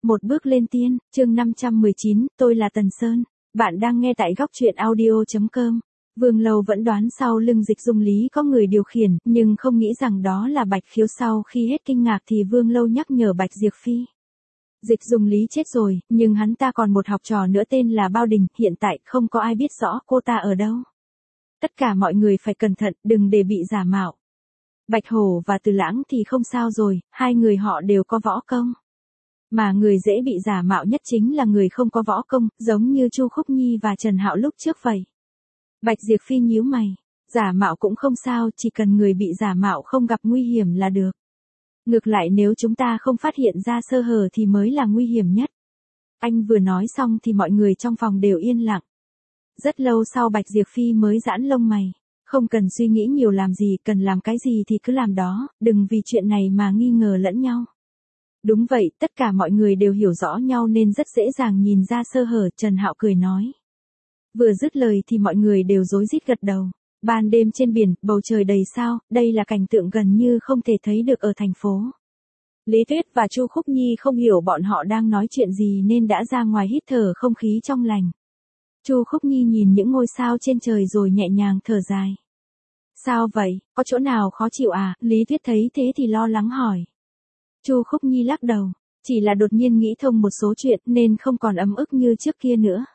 Một bước lên tiên, chương 519, tôi là Tần Sơn. Bạn đang nghe tại góc truyện audio.com. Vương Lâu vẫn đoán sau lưng Dịch Dung Lý có người điều khiển, nhưng không nghĩ rằng đó là Bạch Khiếu. Sau khi hết kinh ngạc thì Vương Lâu nhắc nhở Bạch Diệp Phi. Dịch Dung Lý chết rồi, nhưng hắn ta còn một học trò nữa tên là Bao Đình, hiện tại không có ai biết rõ cô ta ở đâu. Tất cả mọi người phải cẩn thận, đừng để bị giả mạo. Bạch Hổ và Từ Lãng thì không sao rồi, hai người họ đều có võ công. Mà người dễ bị giả mạo nhất chính là người không có võ công, giống như Chu Khúc Nhi và Trần Hạo lúc trước vậy. Bạch Diệp Phi nhíu mày, giả mạo cũng không sao, chỉ cần người bị giả mạo không gặp nguy hiểm là được. Ngược lại nếu chúng ta không phát hiện ra sơ hở thì mới là nguy hiểm nhất. Anh vừa nói xong thì mọi người trong phòng đều yên lặng. Rất lâu sau Bạch Diệp Phi mới giãn lông mày. Không cần suy nghĩ nhiều làm gì, cần làm cái gì thì cứ làm đó, đừng vì chuyện này mà nghi ngờ lẫn nhau. Đúng vậy, tất cả mọi người đều hiểu rõ nhau nên rất dễ dàng nhìn ra sơ hở, Trần Hạo cười nói. Vừa dứt lời thì mọi người đều rối rít gật đầu. Ban đêm trên biển, bầu trời đầy sao, đây là cảnh tượng gần như không thể thấy được ở thành phố. Lý Tuyết và Chu Khúc Nhi không hiểu bọn họ đang nói chuyện gì nên đã ra ngoài hít thở không khí trong lành. Chu Khúc Nhi nhìn những ngôi sao trên trời rồi nhẹ nhàng thở dài. Sao vậy, có chỗ nào khó chịu à? Lý Tuyết thấy thế thì lo lắng hỏi. Chu Khúc Nhi lắc đầu, chỉ là đột nhiên nghĩ thông một số chuyện nên không còn ấm ức như trước kia nữa.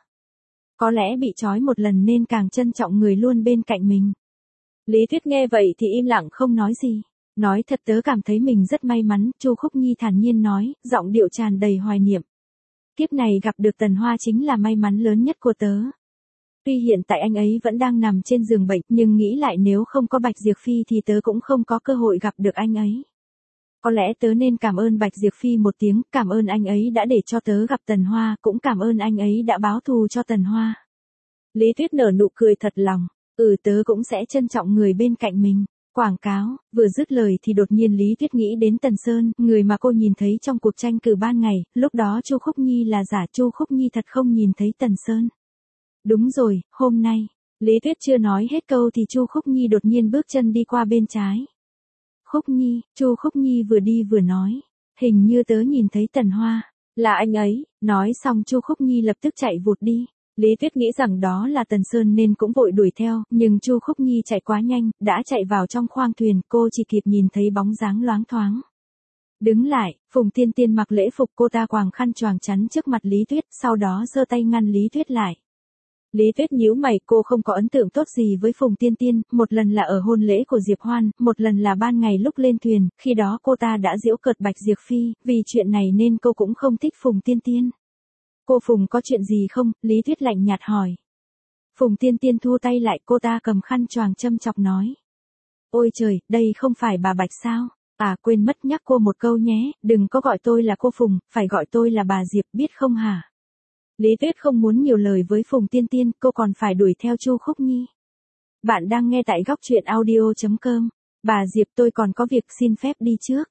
Có lẽ bị trói một lần nên càng trân trọng người luôn bên cạnh mình. Lý Tuyết nghe vậy thì im lặng không nói gì. Nói thật tớ cảm thấy mình rất may mắn, Chu Khúc Nhi thản nhiên nói, giọng điệu tràn đầy hoài niệm. Kiếp này gặp được Tần Hoa chính là may mắn lớn nhất của tớ. Tuy hiện tại anh ấy vẫn đang nằm trên giường bệnh, nhưng nghĩ lại nếu không có Bạch Diệp Phi thì tớ cũng không có cơ hội gặp được anh ấy. Có lẽ tớ nên cảm ơn Bạch Diệp Phi một tiếng, cảm ơn anh ấy đã để cho tớ gặp Tần Hoa, cũng cảm ơn anh ấy đã báo thù cho Tần Hoa. Lý Tuyết nở nụ cười thật lòng, tớ cũng sẽ trân trọng người bên cạnh mình. Quảng cáo, vừa dứt lời thì đột nhiên Lý Tuyết nghĩ đến Tần Sơn, người mà cô nhìn thấy trong cuộc tranh cử ban ngày, lúc đó Chu Khúc Nhi là giả, Chu Khúc Nhi thật không nhìn thấy Tần Sơn. Đúng rồi, hôm nay, Lý Tuyết chưa nói hết câu thì Chu Khúc Nhi đột nhiên bước chân đi qua bên trái. Khúc Nhi, Chu Khúc Nhi vừa đi vừa nói, hình như tớ nhìn thấy Tần Hoa, là anh ấy, nói xong Chu Khúc Nhi lập tức chạy vụt đi. Lý Tuyết nghĩ rằng đó là Tần Sơn nên cũng vội đuổi theo, nhưng Chu Khúc Nhi chạy quá nhanh, đã chạy vào trong khoang thuyền, cô chỉ kịp nhìn thấy bóng dáng loáng thoáng. Đứng lại, Phùng Tiên Tiên mặc lễ phục, cô ta quàng khăn choàng chắn trước mặt Lý Tuyết, sau đó giơ tay ngăn Lý Tuyết lại. Lý Tuyết nhíu mày, cô không có ấn tượng tốt gì với Phùng Tiên Tiên, một lần là ở hôn lễ của Diệp Hoan, một lần là ban ngày lúc lên thuyền, khi đó cô ta đã giễu cợt Bạch Diệp Phi, vì chuyện này nên cô cũng không thích Phùng Tiên Tiên. Cô Phùng có chuyện gì không? Lý Tuyết lạnh nhạt hỏi. Phùng Tiên Tiên thu tay lại, cô ta cầm khăn choàng châm chọc nói. Ôi trời, đây không phải bà Bạch sao? À quên mất nhắc cô một câu nhé, đừng có gọi tôi là cô Phùng, phải gọi tôi là bà Diệp, biết không hả? Lý Tuyết không muốn nhiều lời với Phùng Tiên Tiên, cô còn phải đuổi theo Chu Khúc Nhi. Bạn đang nghe tại góc truyện audio.com. Bà Diệp tôi còn có việc xin phép đi trước.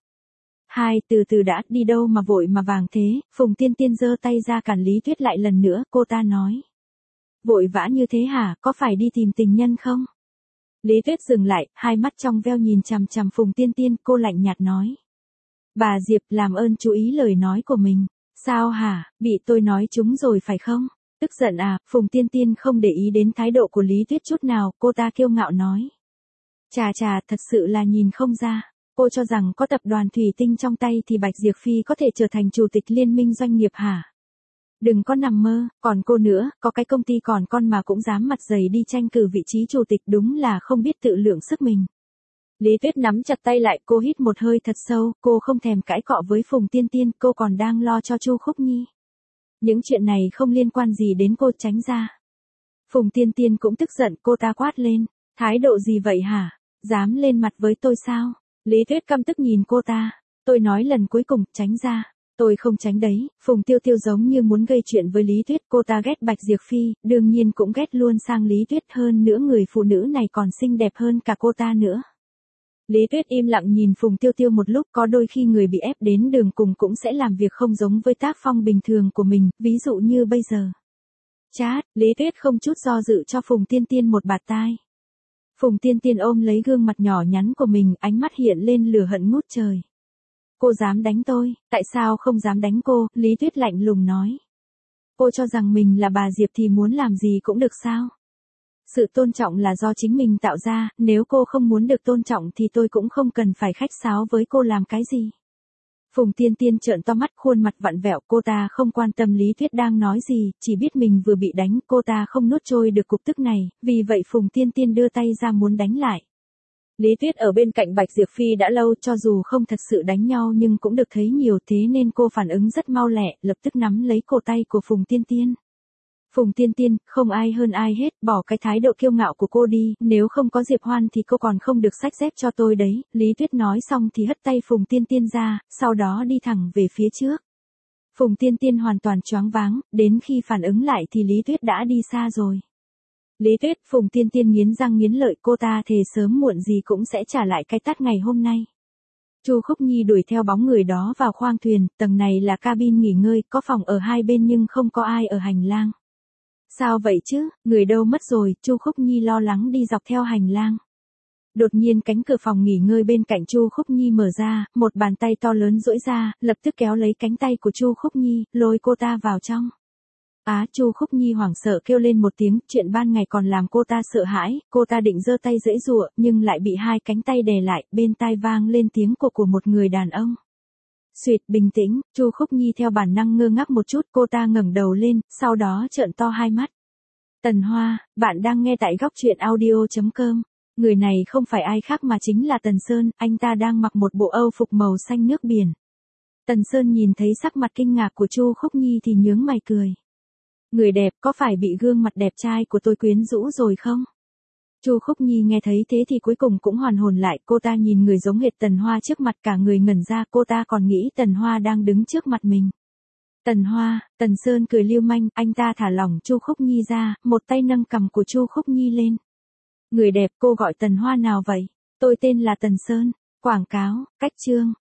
Từ từ đã, đi đâu mà vội mà vàng thế, Phùng Tiên Tiên giơ tay ra cản Lý Tuyết lại lần nữa, cô ta nói. Vội vã như thế hả, có phải đi tìm tình nhân không? Lý Tuyết dừng lại, hai mắt trong veo nhìn chằm chằm Phùng Tiên Tiên, cô lạnh nhạt nói. Bà Diệp làm ơn chú ý lời nói của mình. Sao hả, bị tôi nói trúng rồi phải không? Tức giận à? Phùng Tiên Tiên không để ý đến thái độ của Lý Tuyết chút nào, cô ta kiêu ngạo nói. Chà, thật sự là nhìn không ra. Cô cho rằng có tập đoàn Thủy Tinh trong tay thì Bạch Diệp Phi có thể trở thành chủ tịch liên minh doanh nghiệp hả? Đừng có nằm mơ, còn cô nữa, có cái công ty còn con mà cũng dám mặt dày đi tranh cử vị trí chủ tịch, đúng là không biết tự lượng sức mình. Lý Tuyết nắm chặt tay lại, cô hít một hơi thật sâu, cô không thèm cãi cọ với Phùng Tiên Tiên, cô còn đang lo cho Chu Khúc Nhi. Những chuyện này không liên quan gì đến cô, tránh ra. Phùng Tiên Tiên cũng tức giận, cô ta quát lên, thái độ gì vậy hả? Dám lên mặt với tôi sao? Lý Tuyết căm tức nhìn cô ta, tôi nói lần cuối cùng, tránh ra. Tôi không tránh đấy. Phùng Tiêu Tiêu giống như muốn gây chuyện với Lý Tuyết, cô ta ghét Bạch Diệp Phi, đương nhiên cũng ghét luôn sang Lý Tuyết, hơn nữa người phụ nữ này còn xinh đẹp hơn cả cô ta nữa. Lý Tuyết im lặng nhìn Phùng Tiêu Tiêu một lúc, có đôi khi người bị ép đến đường cùng cũng sẽ làm việc không giống với tác phong bình thường của mình, ví dụ như bây giờ. Chát, Lý Tuyết không chút do dự cho Phùng Tiên Tiên một bạt tai. Phùng Tiên Tiên ôm lấy gương mặt nhỏ nhắn của mình, ánh mắt hiện lên lửa hận ngút trời. cô dám đánh tôi, tại sao không dám đánh cô, Lý Tuyết lạnh lùng nói. Cô cho rằng mình là bà Diệp thì muốn làm gì cũng được sao? Sự tôn trọng là do chính mình tạo ra, nếu cô không muốn được tôn trọng thì tôi cũng không cần phải khách sáo với cô làm cái gì. Phùng Tiên Tiên trợn to mắt, khuôn mặt vặn vẹo, cô ta không quan tâm Lý Tuyết đang nói gì, chỉ biết mình vừa bị đánh, cô ta không nuốt trôi được cục tức này, vì vậy Phùng Tiên Tiên đưa tay ra muốn đánh lại. Lý Tuyết ở bên cạnh Bạch Diệp Phi đã lâu, cho dù không thật sự đánh nhau nhưng cũng được thấy nhiều, thế nên cô phản ứng rất mau lẹ, lập tức nắm lấy cổ tay của Phùng Tiên Tiên. Phùng Tiên Tiên, không ai hơn ai hết, bỏ cái thái độ kiêu ngạo của cô đi, nếu không có Diệp Hoan thì cô còn không được xách dép cho tôi đấy, Lý Tuyết nói xong thì hất tay Phùng Tiên Tiên ra, sau đó đi thẳng về phía trước. Phùng Tiên Tiên hoàn toàn choáng váng, đến khi phản ứng lại thì Lý Tuyết đã đi xa rồi. Lý Tuyết, Phùng Tiên Tiên nghiến răng nghiến lợi, cô ta thề sớm muộn gì cũng sẽ trả lại cái tát ngày hôm nay. Chu Khúc Nhi đuổi theo bóng người đó vào khoang thuyền, tầng này là cabin nghỉ ngơi, có phòng ở hai bên nhưng không có ai ở hành lang. Sao vậy chứ, người đâu mất rồi, Chu Khúc Nhi lo lắng đi dọc theo hành lang. Đột nhiên cánh cửa phòng nghỉ ngơi bên cạnh Chu Khúc Nhi mở ra, một bàn tay to lớn duỗi ra, lập tức kéo lấy cánh tay của Chu Khúc Nhi, lôi cô ta vào trong. Chu Khúc Nhi hoảng sợ kêu lên một tiếng, chuyện ban ngày còn làm cô ta sợ hãi, cô ta định giơ tay giãy giụa, nhưng lại bị hai cánh tay đè lại, bên tai vang lên tiếng của một người đàn ông. Xuyệt, bình tĩnh, Chu Khúc Nhi theo bản năng ngơ ngác một chút, cô ta ngẩng đầu lên, sau đó trợn to hai mắt. Tần Hoa, bạn đang nghe tại góc truyện audio.com. Người này không phải ai khác mà chính là Tần Sơn, anh ta đang mặc một bộ âu phục màu xanh nước biển. Tần Sơn nhìn thấy sắc mặt kinh ngạc của Chu Khúc Nhi thì nhướng mày cười. Người đẹp, có phải bị gương mặt đẹp trai của tôi quyến rũ rồi không? Chu Khúc Nhi nghe thấy thế thì cuối cùng cũng hoàn hồn lại, cô ta nhìn người giống hệt Tần Hoa trước mặt, cả người ngẩn ra, cô ta còn nghĩ Tần Hoa đang đứng trước mặt mình. Tần Hoa, Tần Sơn cười lưu manh, anh ta thả lỏng Chu Khúc Nhi ra, một tay nâng cằm của Chu Khúc Nhi lên. Người đẹp, cô gọi Tần Hoa nào vậy? Tôi tên là Tần Sơn. Quảng cáo, cách chương.